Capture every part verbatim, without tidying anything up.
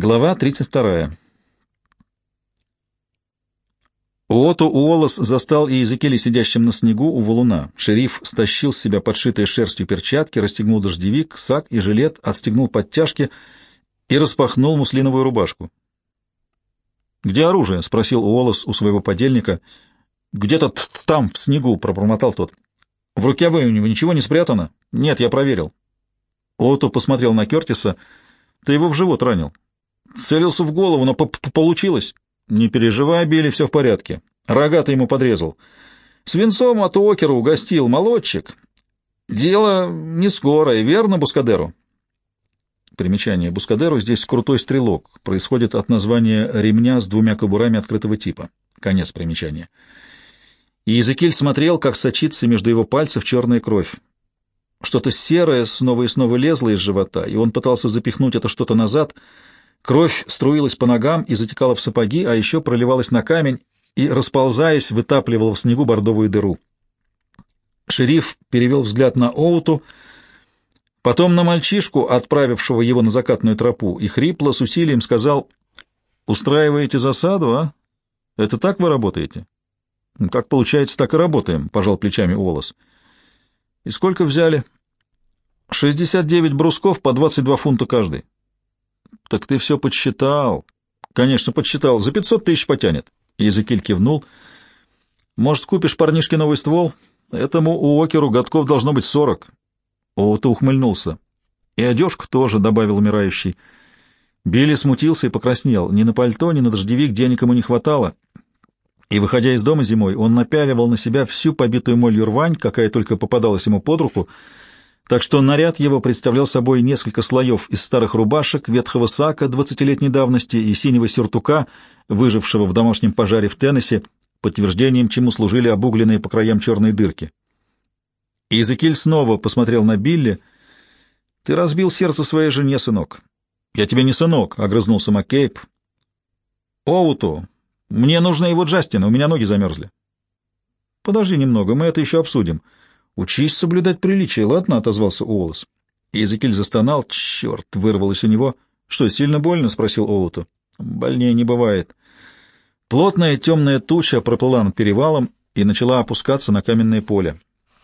Глава тридцать вторая. Уоту Уоллес застал Иезекииля сидящим на снегу у валуна. Шериф стащил с себя подшитые шерстью перчатки, расстегнул дождевик, сак и жилет, отстегнул подтяжки и распахнул муслиновую рубашку. «Где оружие?» — спросил Уоллес у своего подельника. «Где-то там, в снегу», — пробормотал тот. «В рукаве у него ничего не спрятано?» «Нет, я проверил». Уоту посмотрел на Кертиса. «Ты его в живот ранил». «Целился в голову, но получилось». «Не переживай, Билли, все в порядке. Рога ты ему подрезал. Свинцом от Уокера угостил, молодчик. Дело не скорое, верно, Бускадеру?» Примечание. Бускадеру здесь крутой стрелок. Происходит от названия ремня с двумя кобурами открытого типа. Конец примечания. И Иезекииль смотрел, как сочится между его пальцев черная кровь. Что-то серое снова и снова лезло из живота, и он пытался запихнуть это что-то назад. Кровь струилась по ногам и затекала в сапоги, а еще проливалась на камень и, расползаясь, вытапливала в снегу бордовую дыру. Шериф перевел взгляд на Оуту, потом на мальчишку, отправившего его на закатную тропу, и хрипло с усилием сказал: «Устраиваете засаду, а? Это так вы работаете?» «Как получается, так и работаем», — пожал плечами Уоллес. «И сколько взяли?» «Шестьдесят девять брусков по двадцать два фунта каждый». «Так ты все подсчитал?» «Конечно, подсчитал. За пятьсот тысяч потянет». Иезекииль кивнул. «Может, купишь парнишке новый ствол? Этому Уокеру годков должно быть сорок». Оуто ухмыльнулся. «И одежку тоже», — добавил умирающий. Билли смутился и покраснел. Ни на пальто, ни на дождевик денег ему не хватало. И, выходя из дома зимой, он напяливал на себя всю побитую молью рвань, какая только попадалась ему под руку, так что наряд его представлял собой несколько слоев из старых рубашек, ветхого сака двадцатилетней давности и синего сюртука, выжившего в домашнем пожаре в Теннесси, подтверждением чему служили обугленные по краям черные дырки. Иезекииль снова посмотрел на Билли. «Ты разбил сердце своей жене, сынок». «Я тебе не сынок», — огрызнулся Маккейб. «Оуту, мне нужно его Джастина, у меня ноги замерзли». «Подожди немного, мы это еще обсудим». «Учись соблюдать приличие, ладно?» — отозвался Уоллес. Иезекииль застонал. «Черт!» — вырвалось у него. «Что, сильно больно?» — спросил Оуту. «Больнее не бывает». Плотная темная туча проплыла над перевалом и начала опускаться на каменное поле.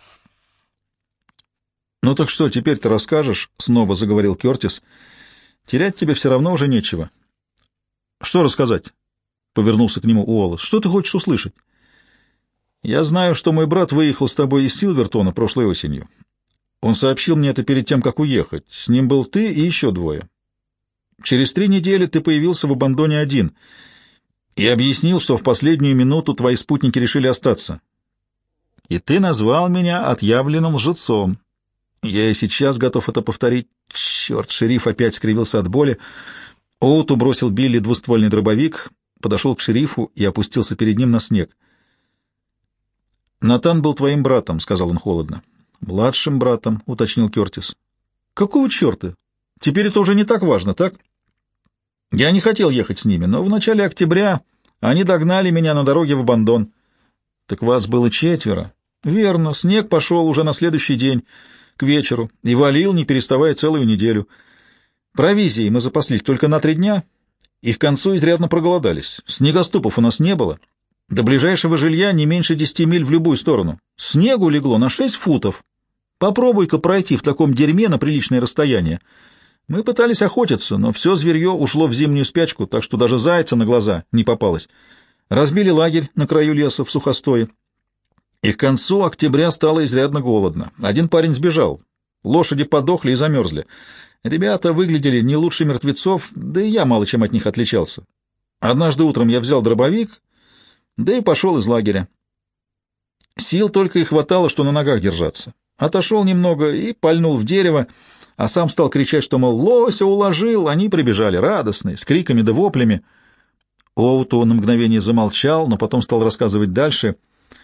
«Ну так что, теперь ты расскажешь?» — снова заговорил Кертис. «Терять тебе все равно уже нечего». «Что рассказать?» — повернулся к нему Уоллес. «Что ты хочешь услышать?» «Я знаю, что мой брат выехал с тобой из Силвертона прошлой осенью. Он сообщил мне это перед тем, как уехать. С ним был ты и еще двое. Через три недели ты появился в Абандоне один и объяснил, что в последнюю минуту твои спутники решили остаться. И ты назвал меня отъявленным лжецом. Я и сейчас готов это повторить». Черт, шериф опять скривился от боли. Оуту бросил Билли двуствольный дробовик, подошел к шерифу и опустился перед ним на снег. «Натан был твоим братом», — сказал он холодно. «Младшим братом», — уточнил Кертис. «Какого черта? Теперь это уже не так важно, так? Я не хотел ехать с ними, но в начале октября они догнали меня на дороге в Абандон». «Так вас было четверо?» «Верно. Снег пошел уже на следующий день, к вечеру, и валил, не переставая, целую неделю. Провизией мы запаслись только на три дня, и к концу изрядно проголодались. Снегоступов у нас не было». До ближайшего жилья не меньше десяти миль в любую сторону. Снегу легло на шесть футов. Попробуй-ка пройти в таком дерьме на приличное расстояние. Мы пытались охотиться, но все зверье ушло в зимнюю спячку, так что даже зайца на глаза не попалось. Разбили лагерь на краю леса в сухостое. И к концу октября стало изрядно голодно. Один парень сбежал. Лошади подохли и замерзли. Ребята выглядели не лучше мертвецов, да и я мало чем от них отличался. Однажды утром я взял дробовик, да и пошел из лагеря. Сил только и хватало, что на ногах держаться. Отошел немного и пальнул в дерево, а сам стал кричать, что, мол, лося уложил. Они прибежали, радостные, с криками да воплями. Оуту на мгновение замолчал, но потом стал рассказывать дальше.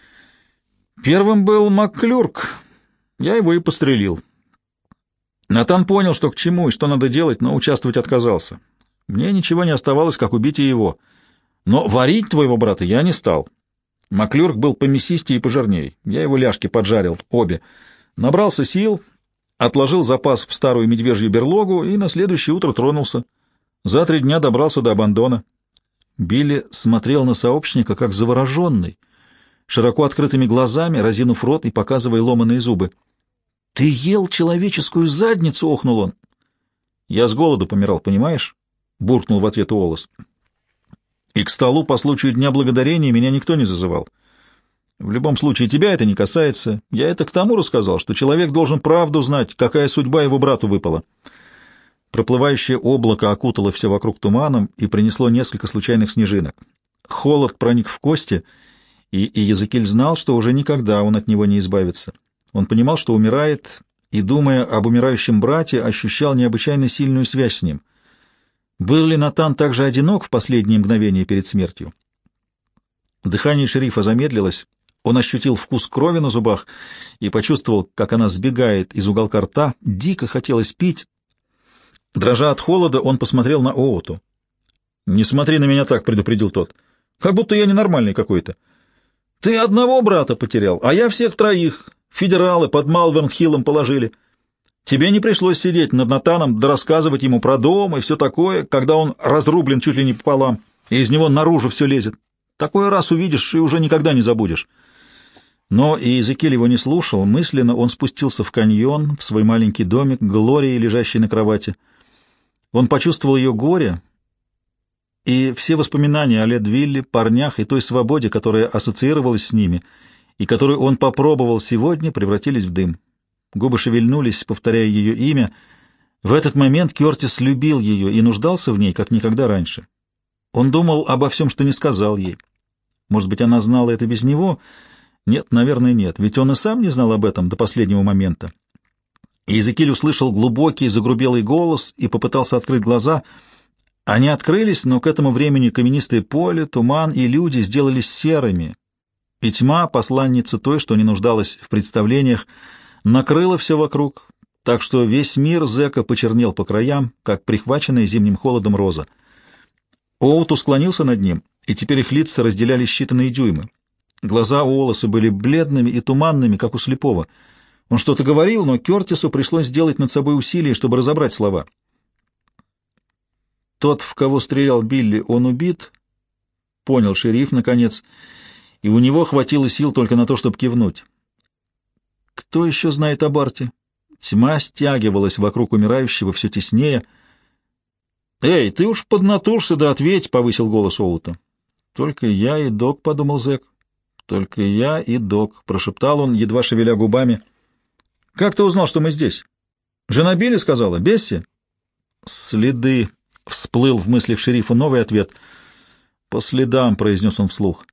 Первым был Макклюрк. Я его и пострелил. Натан понял, что к чему и что надо делать, но участвовать отказался. Мне ничего не оставалось, как убить и его. Но варить твоего брата я не стал. Макклюрк был помесистее и пожирней. Я его ляжки поджарил, обе. Набрался сил, отложил запас в старую медвежью берлогу и на следующее утро тронулся. За три дня добрался до Абандона. Билли смотрел на сообщника, как завороженный, широко открытыми глазами, разинув рот и показывая ломаные зубы. — Ты ел человеческую задницу! — охнул он. — Я с голоду помирал, понимаешь? — буркнул в ответ Уоллес. — И к столу по случаю Дня Благодарения меня никто не зазывал. В любом случае, тебя это не касается. Я это к тому рассказал, что человек должен правду знать, какая судьба его брату выпала. Проплывающее облако окутало все вокруг туманом и принесло несколько случайных снежинок. Холод проник в кости, и, и Езекиль знал, что уже никогда он от него не избавится. Он понимал, что умирает, и, думая об умирающем брате, ощущал необычайно сильную связь с ним. Был ли Натан так же одинок в последние мгновения перед смертью? Дыхание шерифа замедлилось. Он ощутил вкус крови на зубах и почувствовал, как она сбегает из уголка рта. Дико хотелось пить. Дрожа от холода, он посмотрел на Оуту. — Не смотри на меня так, — предупредил тот. — Как будто я ненормальный какой-то. Ты одного брата потерял, а я всех троих. Федералы под Малверн-Хиллом положили. Тебе не пришлось сидеть над Натаном да рассказывать ему про дом и все такое, когда он разрублен чуть ли не пополам, и из него наружу все лезет. Такой раз увидишь и уже никогда не забудешь. Но и Езекиль его не слушал. Мысленно он спустился в каньон, в свой маленький домик, к Глории, лежащей на кровати. Он почувствовал ее горе, и все воспоминания о Ледвилле, парнях и той свободе, которая ассоциировалась с ними, и которую он попробовал сегодня, превратились в дым. Губы шевельнулись, повторяя ее имя. В этот момент Кертис любил ее и нуждался в ней, как никогда раньше. Он думал обо всем, что не сказал ей. Может быть, она знала это без него? Нет, наверное, нет, ведь он и сам не знал об этом до последнего момента. И Езекиль услышал глубокий загрубелый голос и попытался открыть глаза. Они открылись, но к этому времени каменистое поле, туман и люди сделались серыми, и тьма, посланница той, что не нуждалась в представлениях, накрыла все вокруг, так что весь мир зэка почернел по краям, как прихваченная зимним холодом роза. Оуту склонился над ним, и теперь их лица разделяли считанные дюймы. Глаза Уоллеса были бледными и туманными, как у слепого. Он что-то говорил, но Кертису пришлось сделать над собой усилие, чтобы разобрать слова. «Тот, в кого стрелял Билли, он убит?» — понял шериф, наконец, и у него хватило сил только на то, чтобы кивнуть. «Кто еще знает о Барте?» Тьма стягивалась вокруг умирающего все теснее. «Эй, ты уж поднатужься да ответь!» — повысил голос Оута. «Только я и док», — подумал зэк. «Только я и док», — прошептал он, едва шевеля губами. «Как ты узнал, что мы здесь? Жена Билли сказала? Бесси?» «Следы», — всплыл в мыслях шерифа новый ответ. «По следам», — произнес он вслух.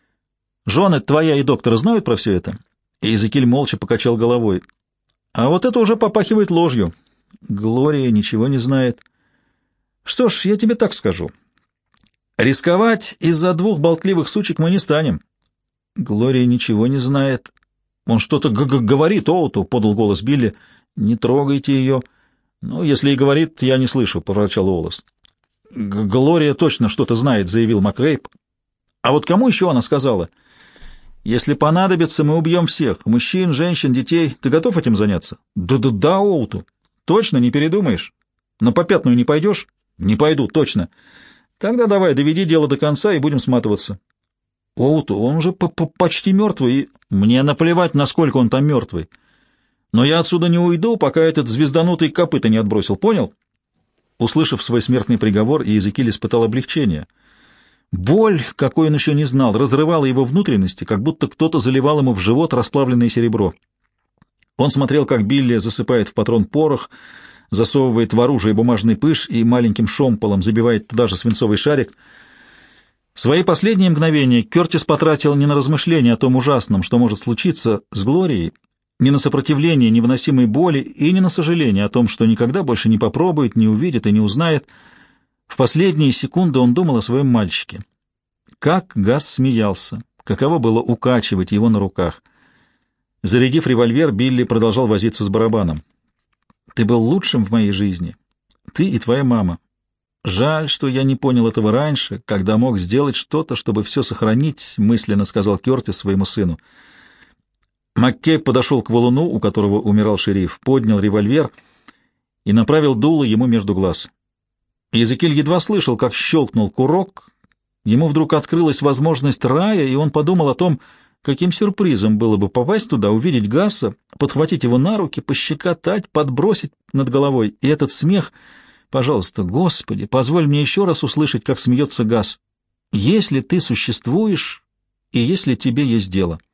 «Жены твоя и доктора знают про все это?» И Езекиль молча покачал головой. «А вот это уже попахивает ложью. Глория ничего не знает. Что ж, я тебе так скажу. Рисковать из-за двух болтливых сучек мы не станем». «Глория ничего не знает». «Он что-то говорит Оуту», — подал голос Билли. «Не трогайте ее». «Ну, если и говорит, я не слышу», — проворчал Уоллес. «Глория точно что-то знает», — заявил Макрейп. «А вот кому еще она сказала?» «Если понадобится, мы убьем всех. Мужчин, женщин, детей. Ты готов этим заняться?» «Да-да-да, Оуту. Точно, не передумаешь? На попятную не пойдешь?» «Не пойду, точно. Тогда давай, доведи дело до конца и будем сматываться». «Оуту, он уже почти мертвый, и мне наплевать, насколько он там мертвый. Но я отсюда не уйду, пока этот звезданутый копыта не отбросил, понял?» Услышав свой смертный приговор, Езекиль испытал облегчение. Боль, какой он еще не знал, разрывала его внутренности, как будто кто-то заливал ему в живот расплавленное серебро. Он смотрел, как Билли засыпает в патрон порох, засовывает в оружие бумажный пыш и маленьким шомполом забивает туда же свинцовый шарик. Свои последние мгновения Кертис потратил не на размышления о том ужасном, что может случиться с Глорией, не на сопротивление невыносимой боли и не на сожаление о том, что никогда больше не попробует, не увидит и не узнает. В последние секунды он думал о своем мальчике. Как Газ смеялся, каково было укачивать его на руках. Зарядив револьвер, Билли продолжал возиться с барабаном. «Ты был лучшим в моей жизни, ты и твоя мама. Жаль, что я не понял этого раньше, когда мог сделать что-то, чтобы все сохранить», — мысленно сказал Кертис своему сыну. Маккей подошел к валуну, у которого умирал шериф, поднял револьвер и направил дуло ему между глаз. Иезекииль едва слышал, как щелкнул курок. Ему вдруг открылась возможность рая, и он подумал о том, каким сюрпризом было бы попасть туда, увидеть Гасса, подхватить его на руки, пощекотать, подбросить над головой. И этот смех... Пожалуйста, Господи, позволь мне еще раз услышать, как смеется Гасс. Если ты существуешь, и если тебе есть дело.